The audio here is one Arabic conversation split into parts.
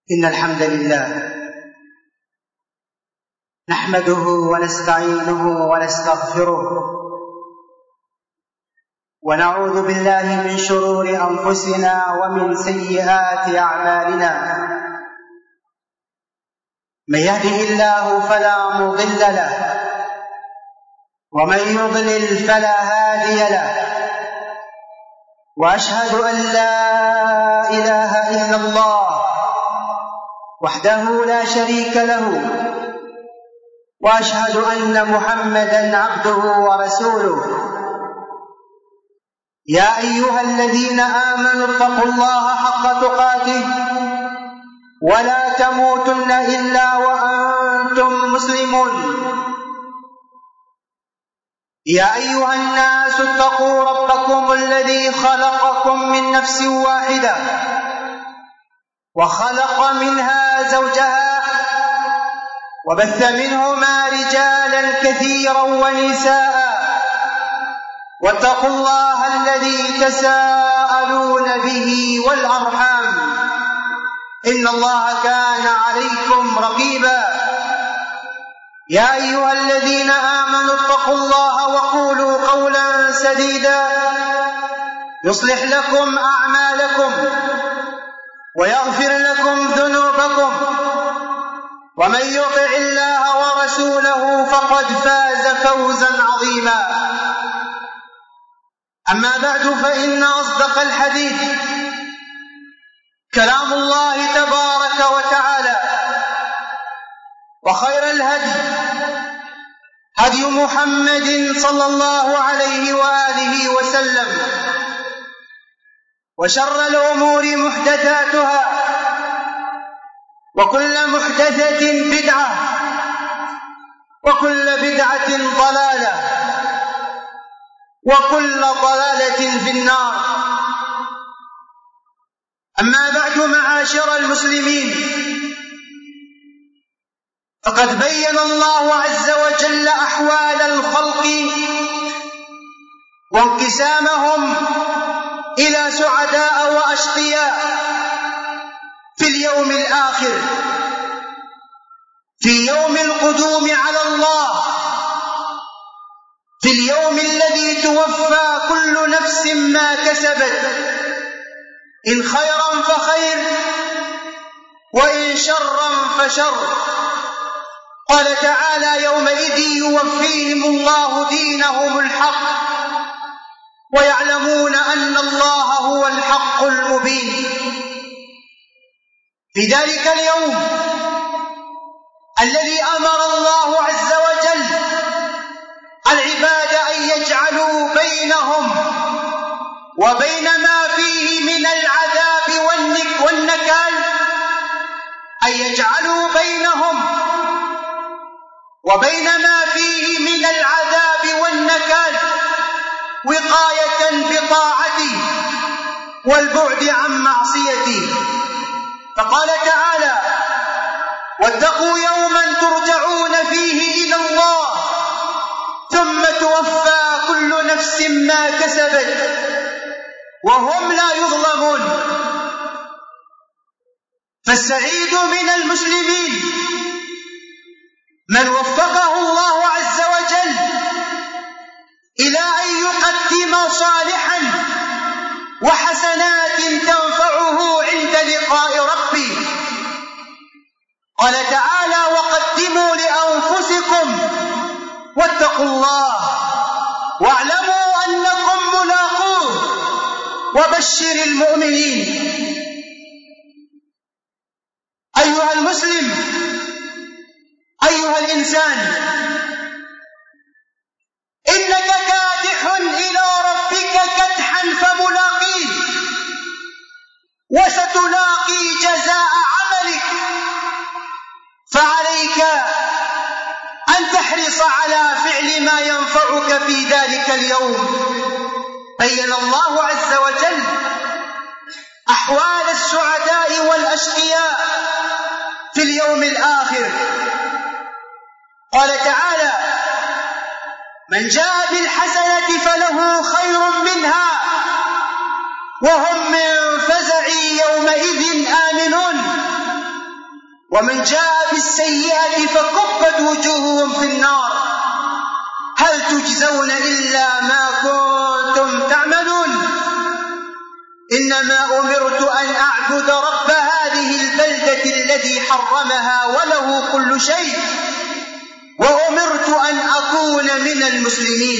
إن الحمد لله نحمده ونستعينه ونستغفره ونعوذ بالله من شرور أنفسنا ومن سيئات أعمالنا. من يهده الله فلا مضل له ومن يضلل فلا هادي له، وأشهد أن لا إله إلا الله وحده لا شريك له، وأشهد أن محمدًا عبده ورسوله. يا أيها الذين آمنوا اتقوا الله حق تقاته ولا تموتن إلا وأنتم مسلمون. يا أيها الناس اتقوا ربكم الذي خلقكم من نفس واحدة وخلق منها زوجها وبث منهما رجالا كثيرا ونساء، واتقوا الله الذي تساءلون به والأرحام إن الله كان عليكم رقيبا. يا أيها الذين آمنوا اتقوا الله وقولوا قولا سديدا يصلح لكم أعمالكم ويغفر لكم ذنوبكم، ومن يطع الله ورسوله فقد فاز فوزا عظيما. أما بعد، فإن أصدق الحديث كلام الله تبارك وتعالى، وخير الهدي هدي محمد صلى الله عليه وآله وسلم، وشر الأمور محدثاتها، وكل محدثة بدعة، وكل بدعة ضلالة، وكل ضلالة في النار. أما بعد، معاشر المسلمين، فقد بين الله عز وجل أحوال الخلق وانقسامهم إلى سعداء وأشقياء في اليوم الآخر، في يوم القدوم على الله، في اليوم الذي توفى كل نفس ما كسبت، إن خيرا فخير وإن شرا فشر. قال تعالى: يومئذ يوفيهم الله دينهم الحق ويعلمون أن الله هو الحق المبين. في ذلك اليوم الذي أمر الله عز وجل العباد أن يجعلوا بينهم وبين ما فيه من العذاب والنكال، أن يجعلوا بينهم وبين ما فيه من العذاب والنكال وقاية بطاعته والبعد عن معصيته. فقال تعالى: واتقوا يوما ترجعون فيه إلى الله ثم توفى كل نفس ما كسبت وهم لا يظلمون. فالسعيد من المسلمين من وفقه الله عز وجل إلى أن يقدم صالحا وحسنات تنفعه عند لقاء ربه. قال تعالى: وقدموا لأنفسكم واتقوا الله واعلموا أنكم ملاقوه وبشر المؤمنين. أيها المسلم، أيها الإنسان، إنك كادح إلى ربك كدحا فملاقيه، وستلاقي جزاء عملك، فعليك أن تحرص على فعل ما ينفعك في ذلك اليوم. بين الله عز وجل أحوال السعداء والأشقياء في اليوم الآخر. قال تعالى: من جاء بالحسنة فله خير منها وهم من فزع يومئذ آمنون. ومن جاء بالسيئة فكبت وجوههم في النار هل تجزون إلا ما كنتم تعملون إنما أمرت أن أعبد رب هذه البلدة الذي حرمها وله كل شيء وأمرت أن أكون من المسلمين.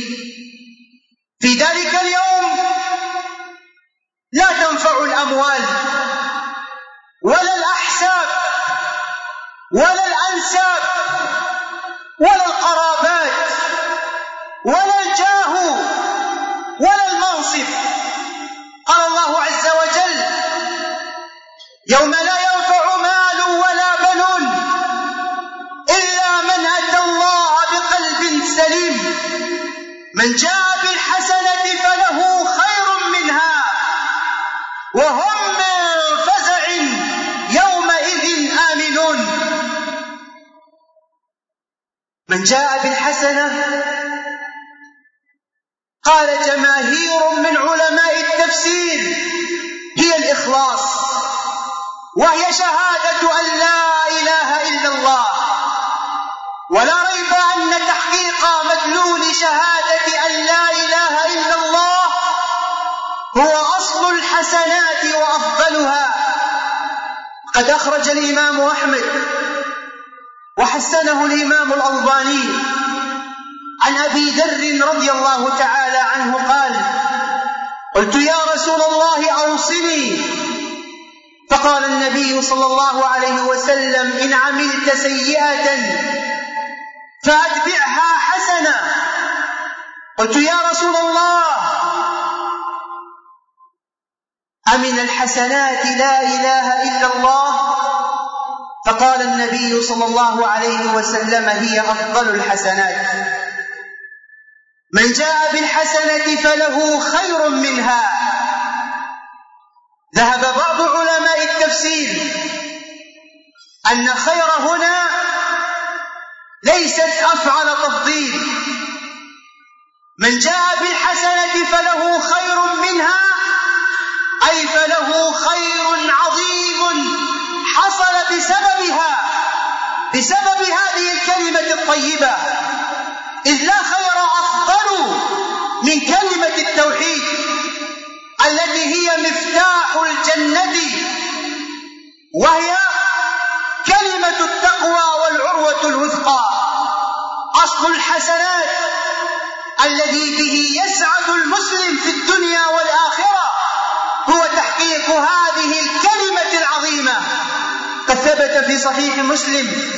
في ذلك اليوم لا تنفع الأموال ولا الأحساب ولا الأنساب ولا القرابات ولا الجاه ولا المنصب. قال الله عز وجل يوم لا ينفع مال ولا بنون إلا من أتى الله بقلب سليم من جاء بالحسنة فله خير منها وهم من فزع يومئذ آمنون. من جاء بالحسنة قال جماهير من علماء التفسير هي الإخلاص، وهي شهادة أن لا إله إلا الله، ولا ريب أن تحقيق مدلول شهادة أن لا إله إلا الله هو أصل الحسنات وأفضلها. قد أخرج الإمام أحمد وحسنه الإمام الألباني عن أبي ذر رضي الله تعالى عنه قال قلت يا رسول الله أوصني، فقال النبي صلى الله عليه وسلم إن عملت سيئة فأتبعها حسنة. قلت يا رسول الله أمن الحسنات لا إله إلا الله؟ فقال النبي صلى الله عليه وسلم هي أفضل الحسنات. من جاء بالحسنة فله خير منها. ذهب بعض علماء التفسير أن خير هنا ليست أفعل تفضيل. من جاء بالحسنة فله خير منها أي فله خير عظيم حصل بسبب هذه الكلمة الطيبة، إذ لا خير أفضل من كلمة التوحيد التي هي مفتاح الجنة، وهي كلمة التقوى والعروة الوثقى. أصل الحسنات الذي به يسعد المسلم في الدنيا والآخرة هو تحقيق هذه الكلمة العظيمة. قد ثبت في صحيح مسلم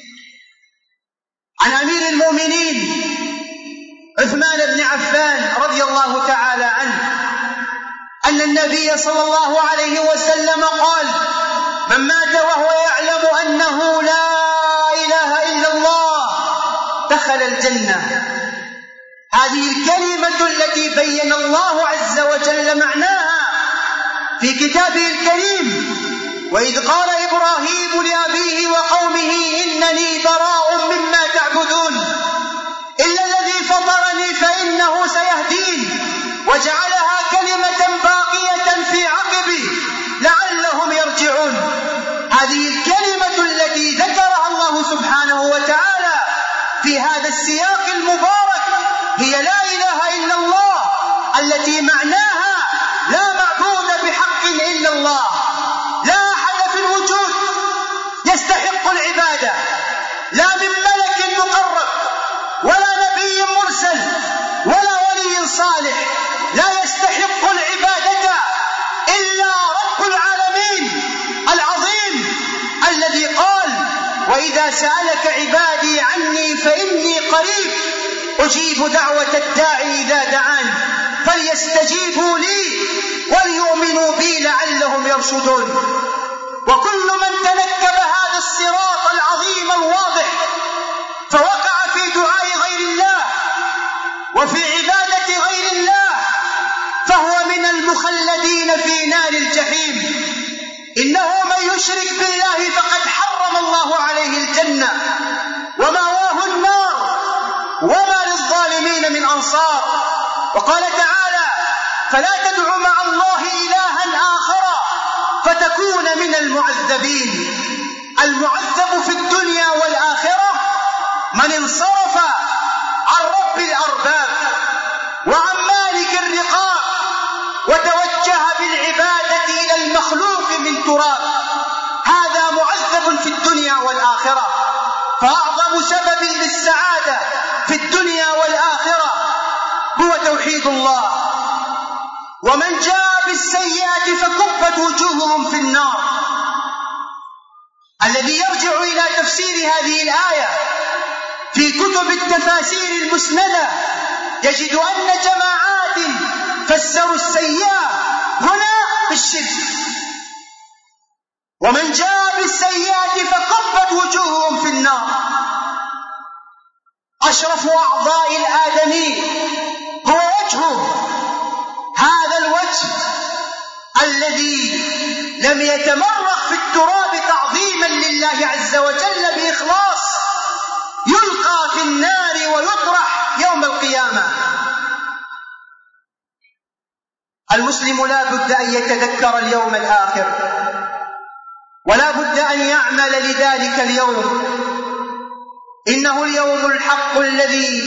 عن أمير المؤمنين عثمان بن عفان رضي الله تعالى عنه أن النبي صلى الله عليه وسلم قال من مات وهو يعلم أنه لا إله إلا الله دخل الجنة. هذه الكلمة التي بين الله عز وجل معناها في كتابه الكريم وإذ قال إبراهيم لأبيه وقومه إنني براء مما تعبدون إلا الذي فطرني فإنه سيهدين وجعلها كلمة باقية في عقبه لعلهم يرجعون. هذه الكلمة التي ذكرها الله سبحانه وتعالى في هذا السياق المبارك هي لا إله إلا الله، التي معناها لا معبود بحق إلا الله، لا أحد في الوجود يستحق العبادة، لا من ملك مقرب ولا نبي مرسل ولا ولي صالح، لا يستحق العبادة إلا رب العالمين العظيم الذي قال وإذا سألك عبادي عني فإني قريب أجيب دعوة الداعي إذا دعان فليستجيبوا لي وليؤمنوا بي لعلهم يرشدون. وكل من تنكب هذا الصراط العظيم الواضح فوقع في دعاء غير الله وفي عبادة غير الله فهو من المخلدين في نار الجحيم. إنه من يشرك بالله فقد حرم الله عليه الجنة ومأواه النار وما للظالمين من أنصار. وقال تعالى فلا تدع مع الله إلها آخر فتكون من المعذبين. المعذب في الدنيا والآخرة من انصرف عن رب الأرباب وعن مالك الرقاب وتوجه بالعبادة إلى المخلوق من تراب، هذا معذب في الدنيا والآخرة. فأعظم سبب للسعادة في الدنيا والآخرة هو توحيد الله. ومن جاء بالسيئة فكبت وجوههم في النار. الذي يرجع إلى تفسير هذه الآية في كتب التفاسير المسندة يجد أن جماعات فسروا السيئة هنا بالشرك. ومن جاء بالسيئة فكبت وجوههم في النار. أشرف أعضاء الآدمي هو وجهه، هذا الوجه الذي لم يتمرغ في التراب تعظيما لله عز وجل بإخلاص يلقى في النار ويطرح يوم القيامة. المسلم لا بد أن يتذكر اليوم الآخر، ولا بد أن يعمل لذلك اليوم. إنه اليوم الحق الذي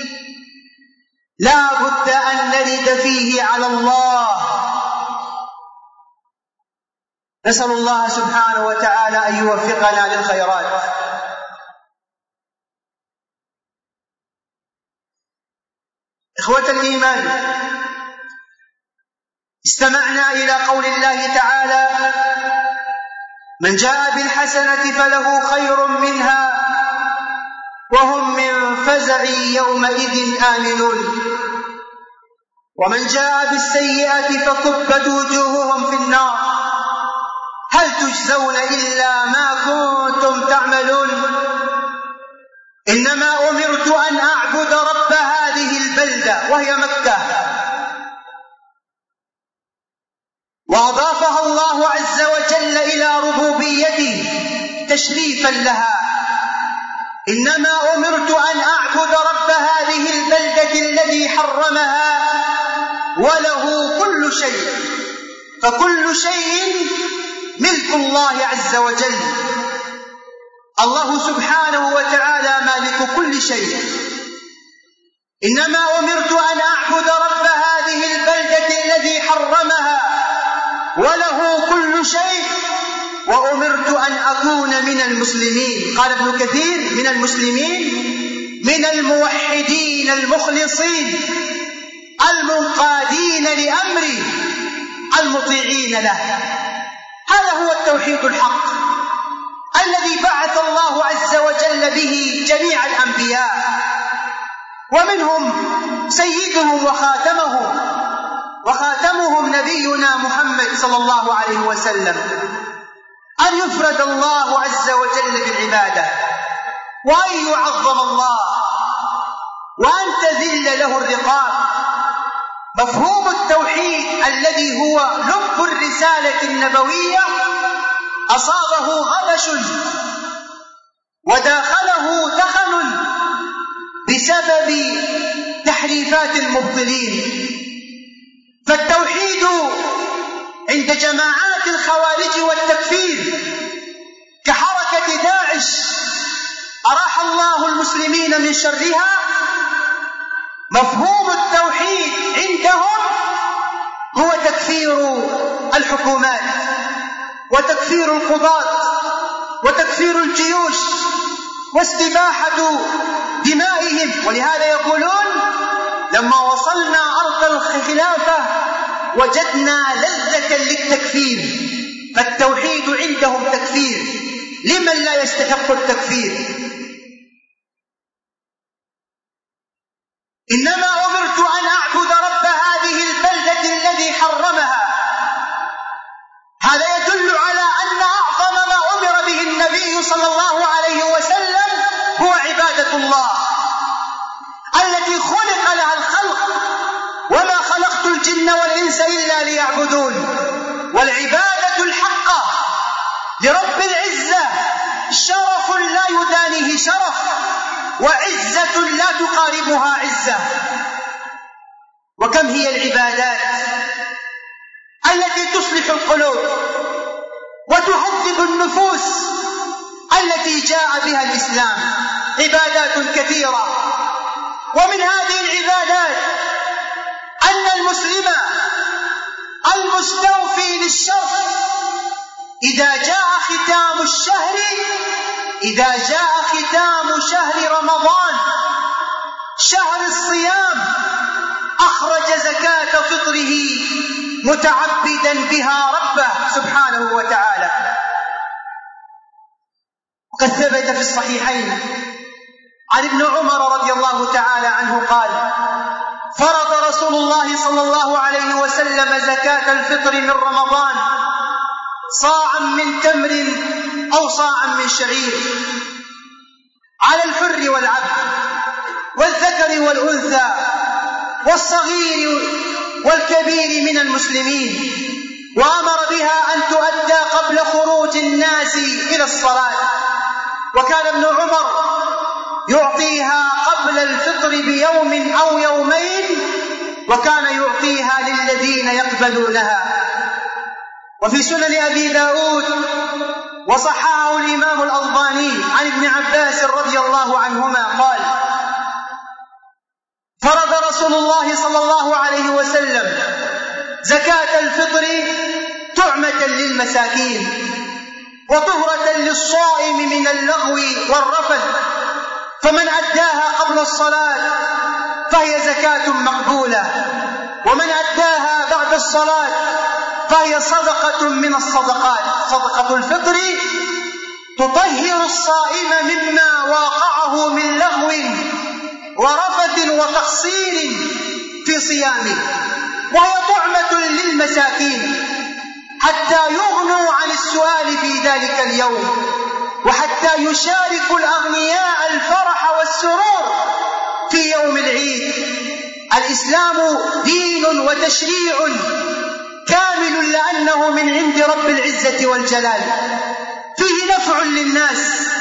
لا بد أن نرد فيه على الله. نسأل الله سبحانه وتعالى أن يوفقنا للخيرات. إخوة الإيمان، استمعنا إلى قول الله تعالى: من جاء بالحسنة فله خير منها وهم من فزع يومئذ آمنون، ومن جاء بالسيئة فكبت وجوههم في النار هل تجزون إلا ما كنتم تعملون. إنما أمرت أن أعبد رب هذه البلدة وهي مكة. وأضافها الله عز وجل إلى ربوبيته تشريفا لها. إنما أمرت أن أعبد رب هذه البلدة الذي حرمها وله كل شيء، فكل شيء ملك الله عز وجل. الله سبحانه وتعالى مالك كل شيء. إنما أمرت أن أعبد رب هذه البلدة الذي حرمها وله كل شيء، وأمرت أن أكون من المسلمين. قال ابن كثير: من المسلمين، من الموحدين المخلصين المنقادين لأمره المطيعين له. هذا هو التوحيد الحق الذي بعث الله عز وجل به جميع الأنبياء، ومنهم سيدهم وخاتمهم نبينا محمد صلى الله عليه وسلم. أن يفرد الله عز وجل بالعبادة، وأن يعظم الله، وأن تذل له الرقاب. مفهوم التوحيد الذي هو لب الرسالة النبوية أصابه غبش وداخله دخل بسبب تحريفات المبطلين. فالتوحيد عند جماعات الخوارج والتكفير كحركة داعش أراح الله المسلمين من شرها، مفهوم التوحيد عندهم هو تكفير الحكومات وتكفير القضاة وتكفير الجيوش واستباحة دمائهم. ولهذا يقولون: لما وصلنا أرض الخلافة وجدنا لذة للتكفير. فالتوحيد عندهم تكفير لمن لا يستحق التكفير. إنما أمرت أن أعبد رب هذه البلدة الذي حرمها. هذا يدل على أن أعظم ما أمر به النبي صلى الله عليه وسلم هو عبادة الله التي خلق لها الخلق، وما خلقت الجن والإنس إلا ليعبدون. والعبادة الحقة لرب العزة شرف لا يدانيه شرف، وعزة لا تقاربها عزة. وكم هي العبادات التي تصلح القلوب وتهذب النفوس التي جاء بها الإسلام، عبادات كثيرة. ومن هذه العبادات أن المسلم المستوفي للشرط إذا جاء ختام شهر رمضان، شهر الصيام، أخرج زكاة فطره متعبدا بها ربه سبحانه وتعالى. وقد ثبت في الصحيحين عن ابن عمر رضي الله تعالى عنه قال: فرض رسول الله صلى الله عليه وسلم زكاة الفطر من رمضان صاعا من تمر أو صاعا من شعير على الحر والعبد والذكر والأنثى والصغير والكبير من المسلمين، وأمر بها أن تؤدى قبل خروج الناس إلى الصلاة. وكان ابن عمر يعطيها قبل الفطر بيوم أو يومين، وكان يعطيها للذين يقبلونها. وفي سنن أبي داود وصححه الإمام الألباني عن ابن عباس رضي الله عنهما قال: فرض رسول الله صلى الله عليه وسلم زكاة الفطر طعمة للمساكين وطهرة للصائم من اللغو والرفث، فمن أداها قبل الصلاة فهي زكاة مقبولة، ومن أداها بعد الصلاة فهي صدقة من الصدقات. صدقة الفطر تطهر الصائم مما واقعه من لغو ورفث وتقصير في صيامه، وهي طعمة للمساكين حتى يغنوا عن السؤال في ذلك اليوم، وحتى يشارك الأغنياء الفرح والسرور في يوم العيد. الإسلام دين وتشريع كامل لأنه من عند رب العزة والجلال، فيه نفع للناس،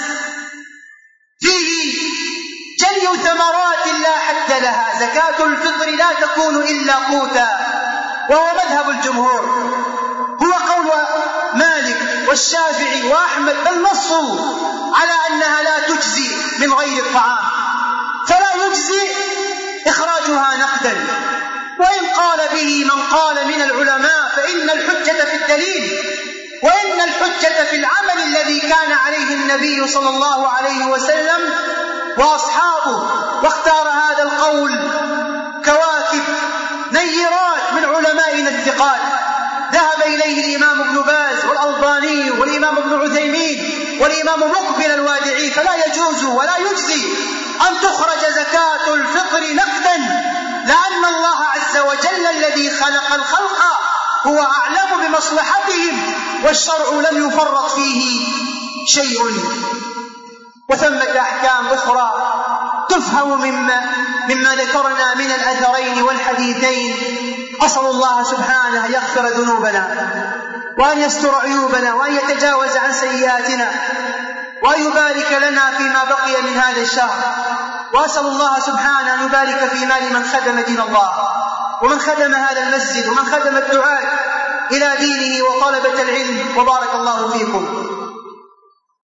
فيه جني ثمرات لا حد لها. زكاة الفطر لا تكون إلا قوتا، وهو مذهب الجمهور، هو قول مالك والشافعي وأحمد، بل نصوا على أنها لا تجزي من غير الطعام، فلا يجزي إخراجها نقدا. وإن قال به من قال من العلماء فإن الحجة في الدليل، وإن الحجة في العمل الذي كان عليه النبي صلى الله عليه وسلم وأصحابه. واختار هذا القول كواكب نيرات من علمائنا الثقات، ذهب إليه الإمام ابن باز والألباني والإمام ابن عثيمين والإمام مقبل الوادعي. فلا يجوز ولا يجزي أن تخرج زكاة الفطر نقدا، لأن الله عز وجل الذي خلق الخلق هو أعلم بمصلحتهم، والشرع لم يفرط فيه شيء. وثمة أحكام أخرى تفهم مما ذكرنا من الأثرين والحديثين. أسأل الله سبحانه يغفر ذنوبنا وأن يستر عيوبنا وأن يتجاوز عن سيئاتنا وأن يبارك لنا فيما بقي من هذا الشهر. وأسأل الله سبحانه أن يبارك في مال من خدم دين الله ومن خدم هذا المسجد ومن خدم الدعاة إلى دينه وطلبة العلم، وبارك الله فيكم.